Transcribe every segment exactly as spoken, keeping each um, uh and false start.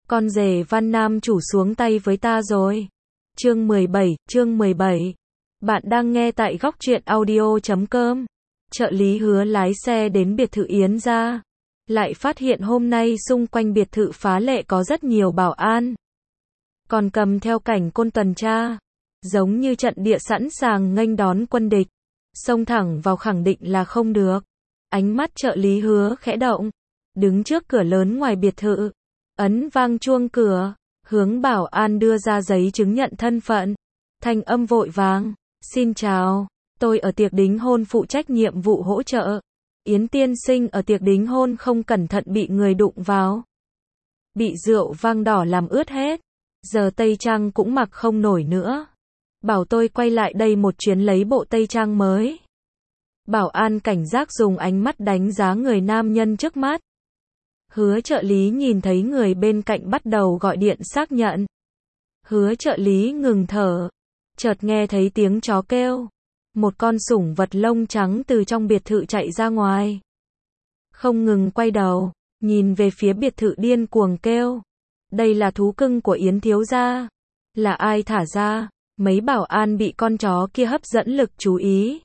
Con rể Văn Nam chủ xuống tay với ta rồi. Chương mười bảy, chương mười bảy. Bạn đang nghe tại góc truyện audio chấm com. Trợ lý Hứa lái xe đến biệt thự Yến gia. Lại phát hiện hôm nay xung quanh biệt thự phá lệ có rất nhiều bảo an. Còn cầm theo cảnh côn tuần tra. Giống như trận địa sẵn sàng nghênh đón quân địch. Xông thẳng vào khẳng định là không được. Ánh mắt trợ lý Hứa khẽ động. Đứng trước cửa lớn ngoài biệt thự. Ấn vang chuông cửa. Hướng bảo an đưa ra giấy chứng nhận thân phận. Thanh âm vội vàng. Xin chào. Tôi ở tiệc đính hôn phụ trách nhiệm vụ hỗ trợ. Yến tiên sinh ở tiệc đính hôn không cẩn thận bị người đụng vào. Bị rượu vang đỏ làm ướt hết. Giờ tây trang cũng mặc không nổi nữa. Bảo tôi quay lại đây một chuyến lấy bộ tây trang mới. Bảo an cảnh giác dùng ánh mắt đánh giá người nam nhân trước mắt. Hứa trợ lý nhìn thấy người bên cạnh bắt đầu gọi điện xác nhận. Hứa trợ lý ngừng thở. Chợt nghe thấy tiếng chó kêu. Một con sủng vật lông trắng từ trong biệt thự chạy ra ngoài. Không ngừng quay đầu, nhìn về phía biệt thự điên cuồng kêu. Đây là thú cưng của Yến thiếu gia. Là ai thả ra? Mấy bảo an bị con chó kia hấp dẫn lực chú ý.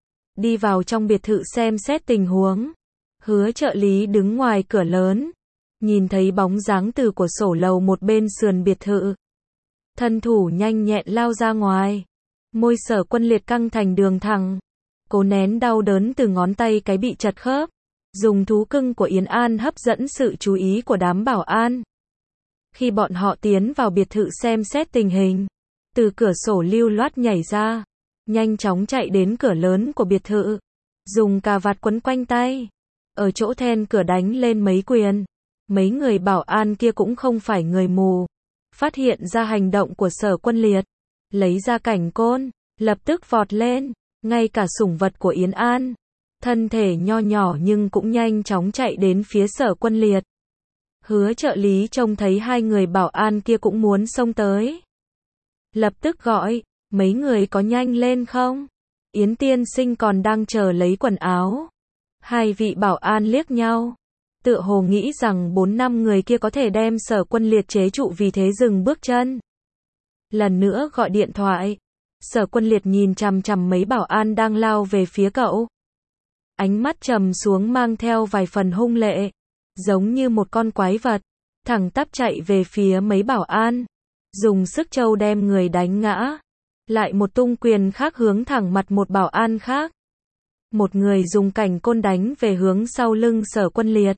Đi vào trong biệt thự xem xét tình huống. Hứa trợ lý đứng ngoài cửa lớn. Nhìn thấy bóng dáng từ của sổ lầu một bên sườn biệt thự. Thân thủ nhanh nhẹn lao ra ngoài. Môi Sở Quân Liệt căng thành đường thẳng. Cố nén đau đớn từ ngón tay cái bị chật khớp. Dùng thú cưng của Yến An hấp dẫn sự chú ý của đám bảo an. Khi bọn họ tiến vào biệt thự xem xét tình hình. Từ cửa sổ lưu loát nhảy ra. Nhanh chóng chạy đến cửa lớn của biệt thự. Dùng cà vạt quấn quanh tay. Ở chỗ then cửa đánh lên mấy quyền. Mấy người bảo an kia cũng không phải người mù. Phát hiện ra hành động của Sở Quân Liệt. Lấy ra cảnh côn. Lập tức vọt lên. Ngay cả sủng vật của Yến An. Thân thể nho nhỏ nhưng cũng nhanh chóng chạy đến phía Sở Quân Liệt. Hứa trợ lý trông thấy hai người bảo an kia cũng muốn xông tới. Lập tức gọi. Mấy người có nhanh lên không? Yến tiên sinh còn đang chờ lấy quần áo. Hai vị bảo an liếc nhau. Tựa hồ nghĩ rằng bốn năm người kia có thể đem Sở Quân Liệt chế trụ, vì thế dừng bước chân. Lần nữa gọi điện thoại. Sở Quân Liệt nhìn chằm chằm mấy bảo an đang lao về phía cậu. Ánh mắt trầm xuống mang theo vài phần hung lệ. Giống như một con quái vật. Thẳng tắp chạy về phía mấy bảo an. Dùng sức trâu đem người đánh ngã. Lại một tung quyền khác hướng thẳng mặt một bảo an khác. Một người dùng cảnh côn đánh về hướng sau lưng Sở Quân Liệt.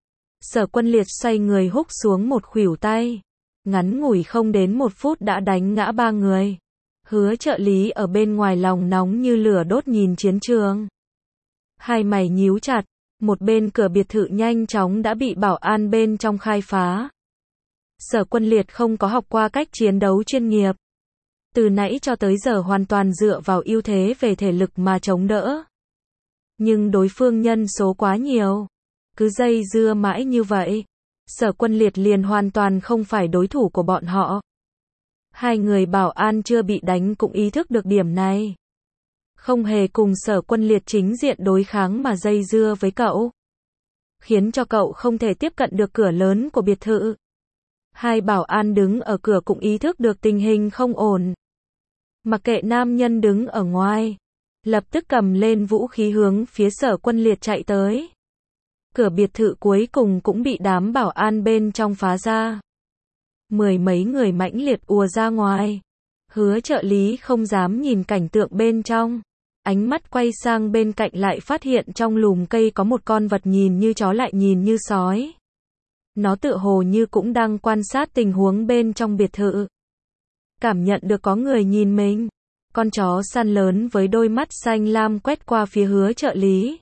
Sở Quân Liệt xoay người húc xuống một khuỷu tay. Ngắn ngủi không đến một phút đã đánh ngã ba người. Hứa trợ lý ở bên ngoài lòng nóng như lửa đốt nhìn chiến trường. Hai mày nhíu chặt. Một bên cửa biệt thự nhanh chóng đã bị bảo an bên trong khai phá. Sở Quân Liệt không có học qua cách chiến đấu chuyên nghiệp. Từ nãy cho tới giờ hoàn toàn dựa vào ưu thế về thể lực mà chống đỡ. Nhưng đối phương nhân số quá nhiều. Cứ dây dưa mãi như vậy. Sở Quân Liệt liền hoàn toàn không phải đối thủ của bọn họ. Hai người bảo an chưa bị đánh cũng ý thức được điểm này. Không hề cùng Sở Quân Liệt chính diện đối kháng mà dây dưa với cậu. Khiến cho cậu không thể tiếp cận được cửa lớn của biệt thự. Hai bảo an đứng ở cửa cũng ý thức được tình hình không ổn. Mặc kệ nam nhân đứng ở ngoài. Lập tức cầm lên vũ khí hướng phía Sở Quân Liệt chạy tới. Cửa biệt thự cuối cùng cũng bị đám bảo an bên trong phá ra. Mười mấy người mãnh liệt ùa ra ngoài. Hứa trợ lý không dám nhìn cảnh tượng bên trong. Ánh mắt quay sang bên cạnh lại phát hiện trong lùm cây có một con vật nhìn như chó lại nhìn như sói. Nó tựa hồ như cũng đang quan sát tình huống bên trong biệt thự. Cảm nhận được có người nhìn mình. Con chó săn lớn với đôi mắt xanh lam quét qua phía hứa trợ lý.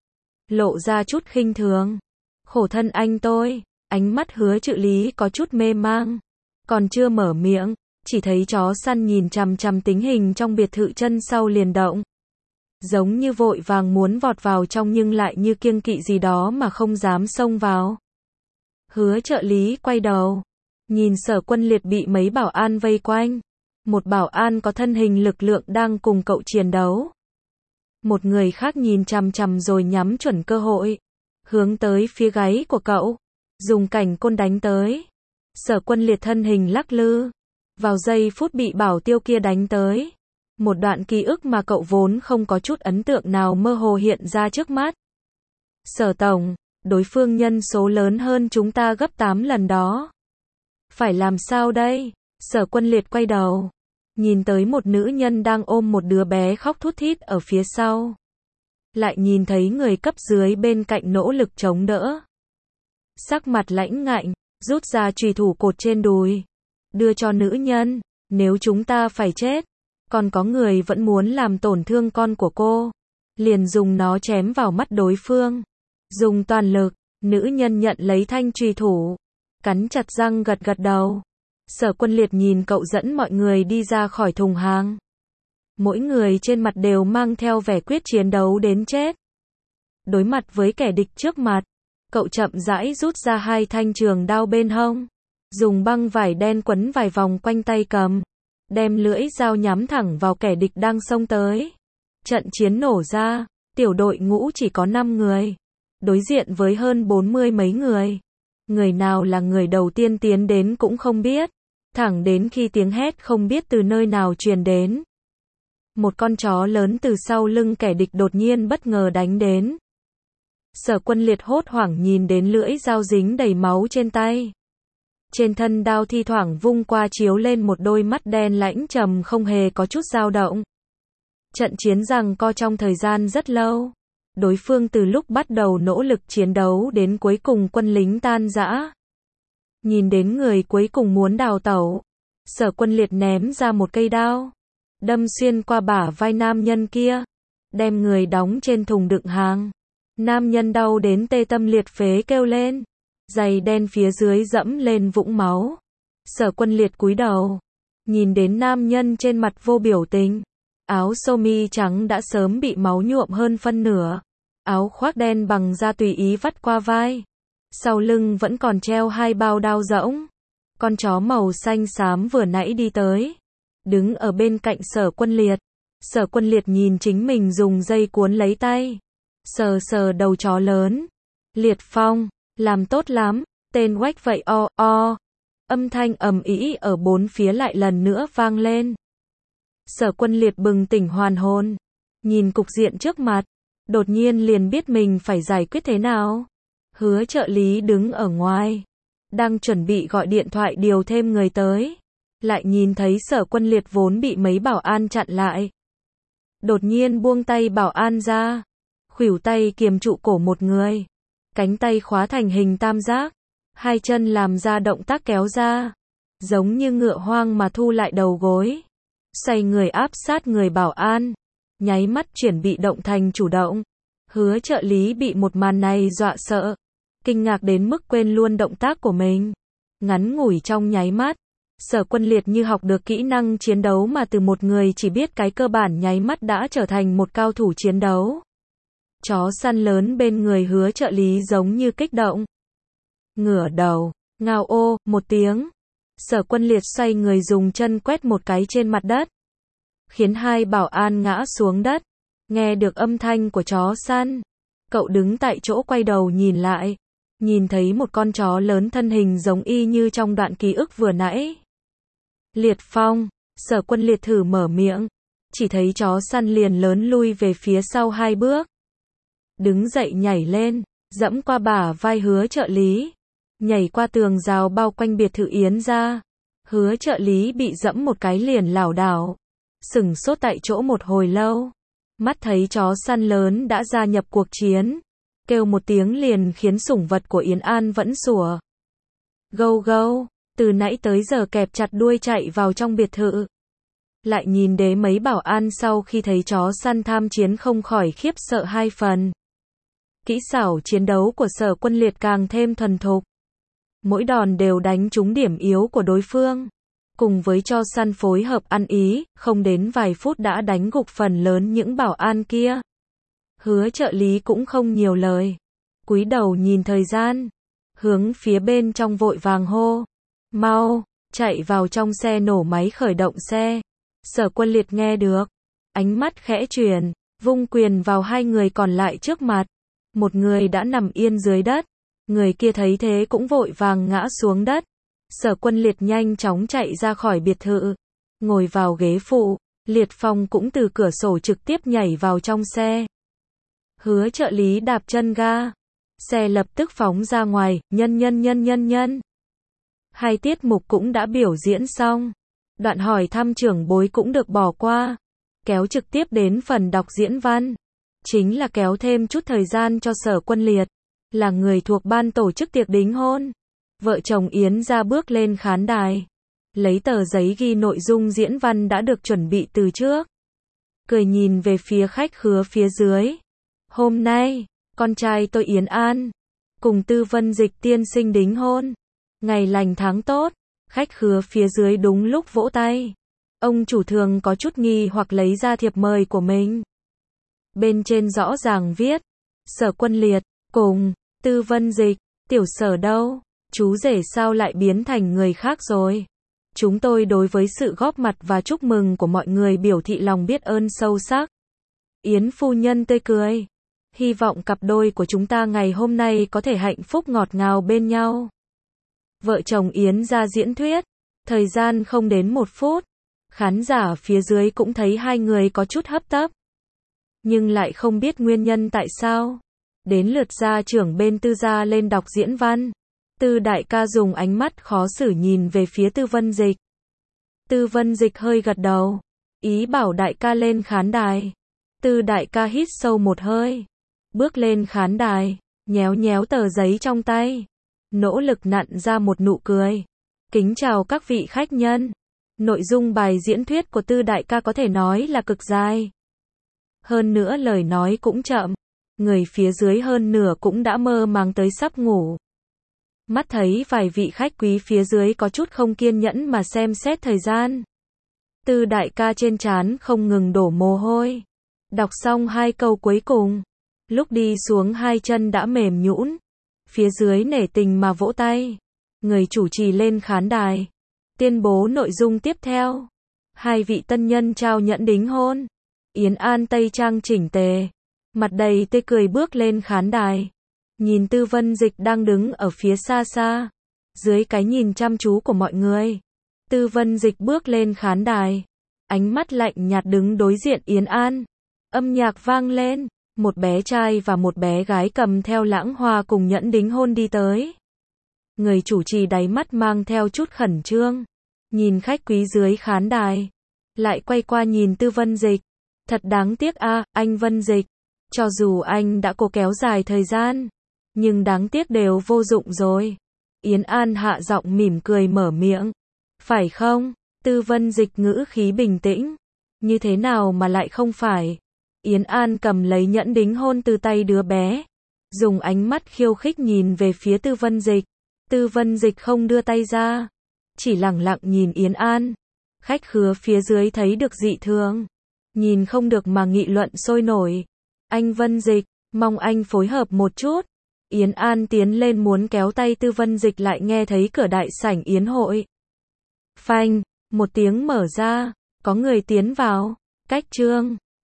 Lộ ra chút khinh thường. Khổ thân anh tôi. Ánh mắt hứa trợ lý có chút mê mang. Còn chưa mở miệng. Chỉ thấy chó săn nhìn chằm chằm tình hình trong biệt thự, chân sau liền động. Giống như vội vàng muốn vọt vào trong nhưng lại như kiêng kỵ gì đó mà không dám xông vào. Hứa trợ lý quay đầu. Nhìn Sở Quân Liệt bị mấy bảo an vây quanh. Một bảo an có thân hình lực lượng đang cùng cậu chiến đấu. Một người khác nhìn chằm chằm rồi nhắm chuẩn cơ hội. Hướng tới phía gáy của cậu. Dùng cảnh côn đánh tới. Sở Quân Liệt thân hình lắc lư. Vào giây phút bị bảo tiêu kia đánh tới. Một đoạn ký ức mà cậu vốn không có chút ấn tượng nào mơ hồ hiện ra trước mắt. Sở Tổng, đối phương nhân số lớn hơn chúng ta gấp tám lần đó. Phải làm sao đây? Sở Quân Liệt quay đầu. Nhìn tới một nữ nhân đang ôm một đứa bé khóc thút thít ở phía sau. Lại nhìn thấy người cấp dưới bên cạnh nỗ lực chống đỡ. Sắc mặt lãnh ngạnh, rút ra chùy thủ cột trên đùi. Đưa cho nữ nhân, nếu chúng ta phải chết. Còn có người vẫn muốn làm tổn thương con của cô. Liền dùng nó chém vào mắt đối phương. Dùng toàn lực, nữ nhân nhận lấy thanh chùy thủ. Cắn chặt răng gật gật đầu. Sở Quân Liệt nhìn cậu dẫn mọi người đi ra khỏi thùng hàng. Mỗi người trên mặt đều mang theo vẻ quyết chiến đấu đến chết. Đối mặt với kẻ địch trước mặt, cậu chậm rãi rút ra hai thanh trường đao bên hông. Dùng băng vải đen quấn vài vòng quanh tay cầm. Đem lưỡi dao nhắm thẳng vào kẻ địch đang xông tới. Trận chiến nổ ra, tiểu đội ngũ chỉ có năm người. Đối diện với hơn bốn mươi mấy người. Người nào là người đầu tiên tiến đến cũng không biết. Thẳng đến khi tiếng hét không biết từ nơi nào truyền đến. Một con chó lớn từ sau lưng kẻ địch đột nhiên bất ngờ đánh đến. Sở Quân Liệt hốt hoảng nhìn đến lưỡi dao dính đầy máu trên tay. Trên thân đao thi thoảng vung qua chiếu lên một đôi mắt đen lãnh trầm không hề có chút dao động. Trận chiến giằng co trong thời gian rất lâu. Đối phương từ lúc bắt đầu nỗ lực chiến đấu đến cuối cùng quân lính tan rã. Nhìn đến người cuối cùng muốn đào tẩu. Sở Quân Liệt ném ra một cây đao. Đâm xuyên qua bả vai nam nhân kia. Đem người đóng trên thùng đựng hàng. Nam nhân đau đến tê tâm liệt phế kêu lên. Giày đen phía dưới dẫm lên vũng máu. Sở Quân Liệt cúi đầu. Nhìn đến nam nhân trên mặt vô biểu tình. Áo sơ mi trắng đã sớm bị máu nhuộm hơn phân nửa. Áo khoác đen bằng da tùy ý vắt qua vai. Sau lưng vẫn còn treo hai bao đao rỗng. Con chó màu xanh xám vừa nãy đi tới. Đứng ở bên cạnh Sở Quân Liệt. Sở Quân Liệt nhìn chính mình dùng dây cuốn lấy tay. Sờ sờ đầu chó lớn. Liệt Phong, làm tốt lắm, tên quách vậy o o. Âm thanh ầm ĩ ở bốn phía lại lần nữa vang lên. Sở Quân Liệt bừng tỉnh hoàn hồn. Nhìn cục diện trước mặt. Đột nhiên liền biết mình phải giải quyết thế nào. Hứa trợ lý đứng ở ngoài. Đang chuẩn bị gọi điện thoại điều thêm người tới. Lại nhìn thấy Sở Quân Liệt vốn bị mấy bảo an chặn lại. Đột nhiên buông tay bảo an ra. Khuỷu tay kiềm trụ cổ một người. Cánh tay khóa thành hình tam giác. Hai chân làm ra động tác kéo ra. Giống như ngựa hoang mà thu lại đầu gối. Xoay người áp sát người bảo an. Nháy mắt chuyển bị động thành chủ động. Hứa trợ lý bị một màn này dọa sợ. Kinh ngạc đến mức quên luôn động tác của mình. Ngắn ngủi trong nháy mắt. Sở Quân Liệt như học được kỹ năng chiến đấu mà từ một người chỉ biết cái cơ bản nháy mắt đã trở thành một cao thủ chiến đấu. Chó săn lớn bên người hứa trợ lý giống như kích động. Ngửa đầu, ngao ô, một tiếng. Sở Quân Liệt xoay người dùng chân quét một cái trên mặt đất. Khiến hai bảo an ngã xuống đất. Nghe được âm thanh của chó săn. Cậu đứng tại chỗ quay đầu nhìn lại. Nhìn thấy một con chó lớn thân hình giống y như trong đoạn ký ức vừa nãy. Liệt Phong, Sở Quân Liệt thử mở miệng. Chỉ thấy chó săn liền lớn lui về phía sau hai bước. Đứng dậy nhảy lên, dẫm qua bả vai hứa trợ lý. Nhảy qua tường rào bao quanh biệt thự Yến ra. Hứa trợ lý bị dẫm một cái liền lảo đảo. Sửng sốt tại chỗ một hồi lâu. Mắt thấy chó săn lớn đã gia nhập cuộc chiến. Kêu một tiếng liền khiến sủng vật của Yến An vẫn sủa. Gâu gâu, từ nãy tới giờ kẹp chặt đuôi chạy vào trong biệt thự. Lại nhìn đế mấy bảo an sau khi thấy chó săn tham chiến không khỏi khiếp sợ hai phần. Kỹ xảo chiến đấu của Sở Quân Liệt càng thêm thuần thục. Mỗi đòn đều đánh trúng điểm yếu của đối phương. Cùng với cho săn phối hợp ăn ý, không đến vài phút đã đánh gục phần lớn những bảo an kia. Hứa trợ lý cũng không nhiều lời. Cúi đầu nhìn thời gian. Hướng phía bên trong vội vàng hô. Mau, chạy vào trong xe nổ máy khởi động xe. Sở Quân Liệt nghe được. Ánh mắt khẽ chuyển, vung quyền vào hai người còn lại trước mặt. Một người đã nằm yên dưới đất. Người kia thấy thế cũng vội vàng ngã xuống đất. Sở Quân Liệt nhanh chóng chạy ra khỏi biệt thự, ngồi vào ghế phụ, Liệt Phong cũng từ cửa sổ trực tiếp nhảy vào trong xe. Hứa trợ lý đạp chân ga, xe lập tức phóng ra ngoài, nhân nhân nhân nhân nhân. Hai tiết mục cũng đã biểu diễn xong, đoạn hỏi thăm trưởng bối cũng được bỏ qua, kéo trực tiếp đến phần đọc diễn văn. Chính là kéo thêm chút thời gian cho Sở Quân Liệt, là người thuộc ban tổ chức tiệc đính hôn. Vợ chồng Yến ra bước lên khán đài, lấy tờ giấy ghi nội dung diễn văn đã được chuẩn bị từ trước. Cười nhìn về phía khách khứa phía dưới. Hôm nay, con trai tôi Yến An, cùng Tư Vân Dịch tiên sinh đính hôn. Ngày lành tháng tốt, khách khứa phía dưới đúng lúc vỗ tay. Ông chủ thường có chút nghi hoặc lấy ra thiệp mời của mình. Bên trên rõ ràng viết, Sở Quân Liệt, cùng, Tư Vân Dịch, tiểu Sở đâu, chú rể sao lại biến thành người khác rồi. Chúng tôi đối với sự góp mặt và chúc mừng của mọi người biểu thị lòng biết ơn sâu sắc. Yến phu nhân tươi cười. Hy vọng cặp đôi của chúng ta ngày hôm nay có thể hạnh phúc ngọt ngào bên nhau. Vợ chồng Yến ra diễn thuyết. Thời gian không đến một phút. Khán giả phía dưới cũng thấy hai người có chút hấp tấp. Nhưng lại không biết nguyên nhân tại sao. Đến lượt gia trưởng bên Tư gia lên đọc diễn văn. Tư đại ca dùng ánh mắt khó xử nhìn về phía Tư Vân Dịch. Tư Vân Dịch hơi gật đầu, ý bảo đại ca lên khán đài. Tư đại ca hít sâu một hơi, bước lên khán đài, nhéo nhéo tờ giấy trong tay, nỗ lực nặn ra một nụ cười. Kính chào các vị khách nhân. Nội dung bài diễn thuyết của Tư đại ca có thể nói là cực dài. Hơn nữa lời nói cũng chậm, người phía dưới hơn nửa cũng đã mơ màng tới sắp ngủ. Mắt thấy vài vị khách quý phía dưới có chút không kiên nhẫn mà xem xét thời gian. Tư đại ca trên trán không ngừng đổ mồ hôi. Đọc xong hai câu cuối cùng, lúc đi xuống hai chân đã mềm nhũn. Phía dưới nể tình mà vỗ tay. Người chủ trì lên khán đài, tuyên bố nội dung tiếp theo. Hai vị tân nhân trao nhẫn đính hôn. Yến An tây trang chỉnh tề, mặt đầy tươi cười bước lên khán đài. Nhìn Tư Vân Dịch đang đứng ở phía xa xa, dưới cái nhìn chăm chú của mọi người. Tư Vân Dịch bước lên khán đài, ánh mắt lạnh nhạt đứng đối diện Yến An. Âm nhạc vang lên, một bé trai và một bé gái cầm theo lãng hoa cùng nhẫn đính hôn đi tới. Người chủ trì đáy mắt mang theo chút khẩn trương, nhìn khách quý dưới khán đài, lại quay qua nhìn Tư Vân Dịch. Thật đáng tiếc a, à, anh Vân Dịch, cho dù anh đã cố kéo dài thời gian, nhưng đáng tiếc đều vô dụng rồi. Yến An hạ giọng mỉm cười mở miệng. Phải không? Tư Vân Dịch ngữ khí bình tĩnh. Như thế nào mà lại không phải? Yến An cầm lấy nhẫn đính hôn từ tay đứa bé, dùng ánh mắt khiêu khích nhìn về phía Tư Vân Dịch. Tư Vân Dịch không đưa tay ra, chỉ lẳng lặng nhìn Yến An. Khách khứa phía dưới thấy được dị thường, nhìn không được mà nghị luận sôi nổi. Anh Vân Dịch, mong anh phối hợp một chút. Yến An tiến lên muốn kéo tay Tư Vân Dịch lại nghe thấy cửa đại sảnh yến hội. Phanh, một tiếng mở ra, có người tiến vào. Cách trương,